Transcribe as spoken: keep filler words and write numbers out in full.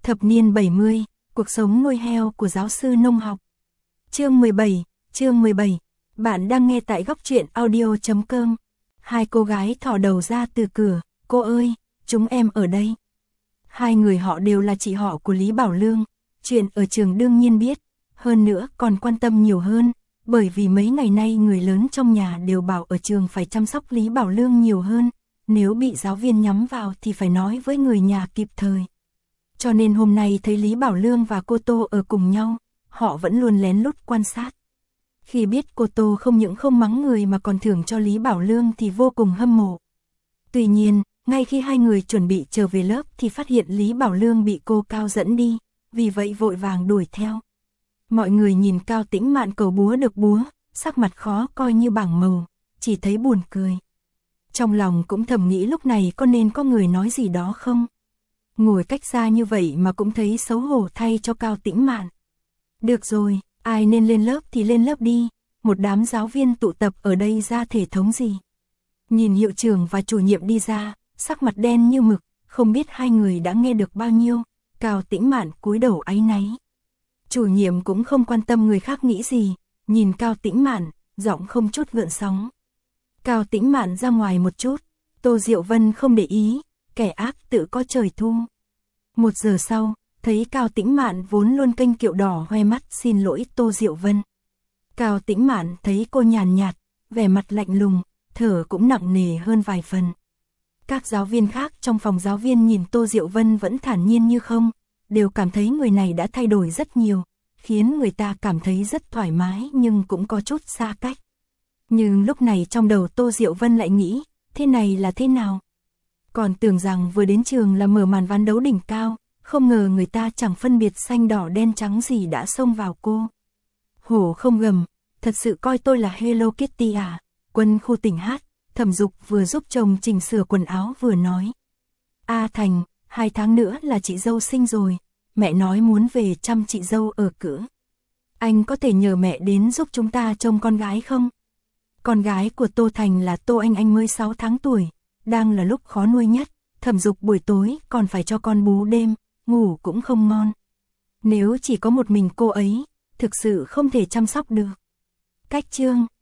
Thập niên bảy mươi, cuộc sống nuôi heo của giáo sư nông học. Chương mười bảy, chương mười bảy. Bạn đang nghe tại góc truyện audio chấm com. Hai cô gái thò đầu ra từ cửa, "Cô ơi, chúng em ở đây." Hai người họ đều là chị họ của Lý Bảo Lương, chuyện ở trường đương nhiên biết, hơn nữa còn quan tâm nhiều hơn, bởi vì mấy ngày nay người lớn trong nhà đều bảo ở trường phải chăm sóc Lý Bảo Lương nhiều hơn, nếu bị giáo viên nhắm vào thì phải nói với người nhà kịp thời. Cho nên hôm nay thấy Lý Bảo Lương và cô Tô ở cùng nhau, họ vẫn luôn lén lút quan sát. Khi biết cô Tô không những không mắng người mà còn thưởng cho Lý Bảo Lương thì vô cùng hâm mộ. Tuy nhiên, ngay khi hai người chuẩn bị trở về lớp thì phát hiện Lý Bảo Lương bị cô Cao dẫn đi, vì vậy vội vàng đuổi theo. Mọi người nhìn Cao Tĩnh Mạn cầu búa được búa, sắc mặt khó coi như bảng màu, chỉ thấy buồn cười. Trong lòng cũng thầm nghĩ lúc này có nên có người nói gì đó không? Ngồi cách xa như vậy mà cũng thấy xấu hổ thay cho Cao Tĩnh Mạn. Được rồi, ai nên lên lớp thì lên lớp đi, một đám giáo viên tụ tập ở đây ra thể thống gì. Nhìn hiệu trưởng và chủ nhiệm đi ra, sắc mặt đen như mực, không biết hai người đã nghe được bao nhiêu, Cao Tĩnh Mạn cúi đầu áy náy. Chủ nhiệm cũng không quan tâm người khác nghĩ gì, nhìn Cao Tĩnh Mạn, giọng không chút gợn sóng. Cao Tĩnh Mạn ra ngoài một chút, Tô Diệu Vân không để ý, kẻ ác tự có trời thu. Một giờ sau, thấy Cao Tĩnh Mạn vốn luôn kênh kiệu đỏ hoe mắt xin lỗi Tô Diệu Vân. Cao Tĩnh Mạn thấy cô nhàn nhạt, vẻ mặt lạnh lùng, thở cũng nặng nề hơn vài phần. Các giáo viên khác trong phòng giáo viên nhìn Tô Diệu Vân vẫn thản nhiên như không, đều cảm thấy người này đã thay đổi rất nhiều, khiến người ta cảm thấy rất thoải mái nhưng cũng có chút xa cách. Nhưng lúc này trong đầu Tô Diệu Vân lại nghĩ, thế này là thế nào? Còn tưởng rằng vừa đến trường là mở màn ván đấu đỉnh cao, không ngờ người ta chẳng phân biệt xanh đỏ đen trắng gì đã xông vào cô. Hổ không gầm, thật sự coi tôi là Hello Kitty à? Quân khu tỉnh hát, Thẩm Dục vừa giúp chồng chỉnh sửa quần áo vừa nói. A Thành, hai tháng nữa là chị dâu sinh rồi, mẹ nói muốn về chăm chị dâu ở cửa. Anh có thể nhờ mẹ đến giúp chúng ta trông con gái không? Con gái của Tô Thành là Tô Anh Anh mới sáu tháng tuổi, đang là lúc khó nuôi nhất, Thẩm Dục buổi tối còn phải cho con bú đêm, ngủ cũng không ngon. Nếu chỉ có một mình cô ấy, thực sự không thể chăm sóc được. Cách chương,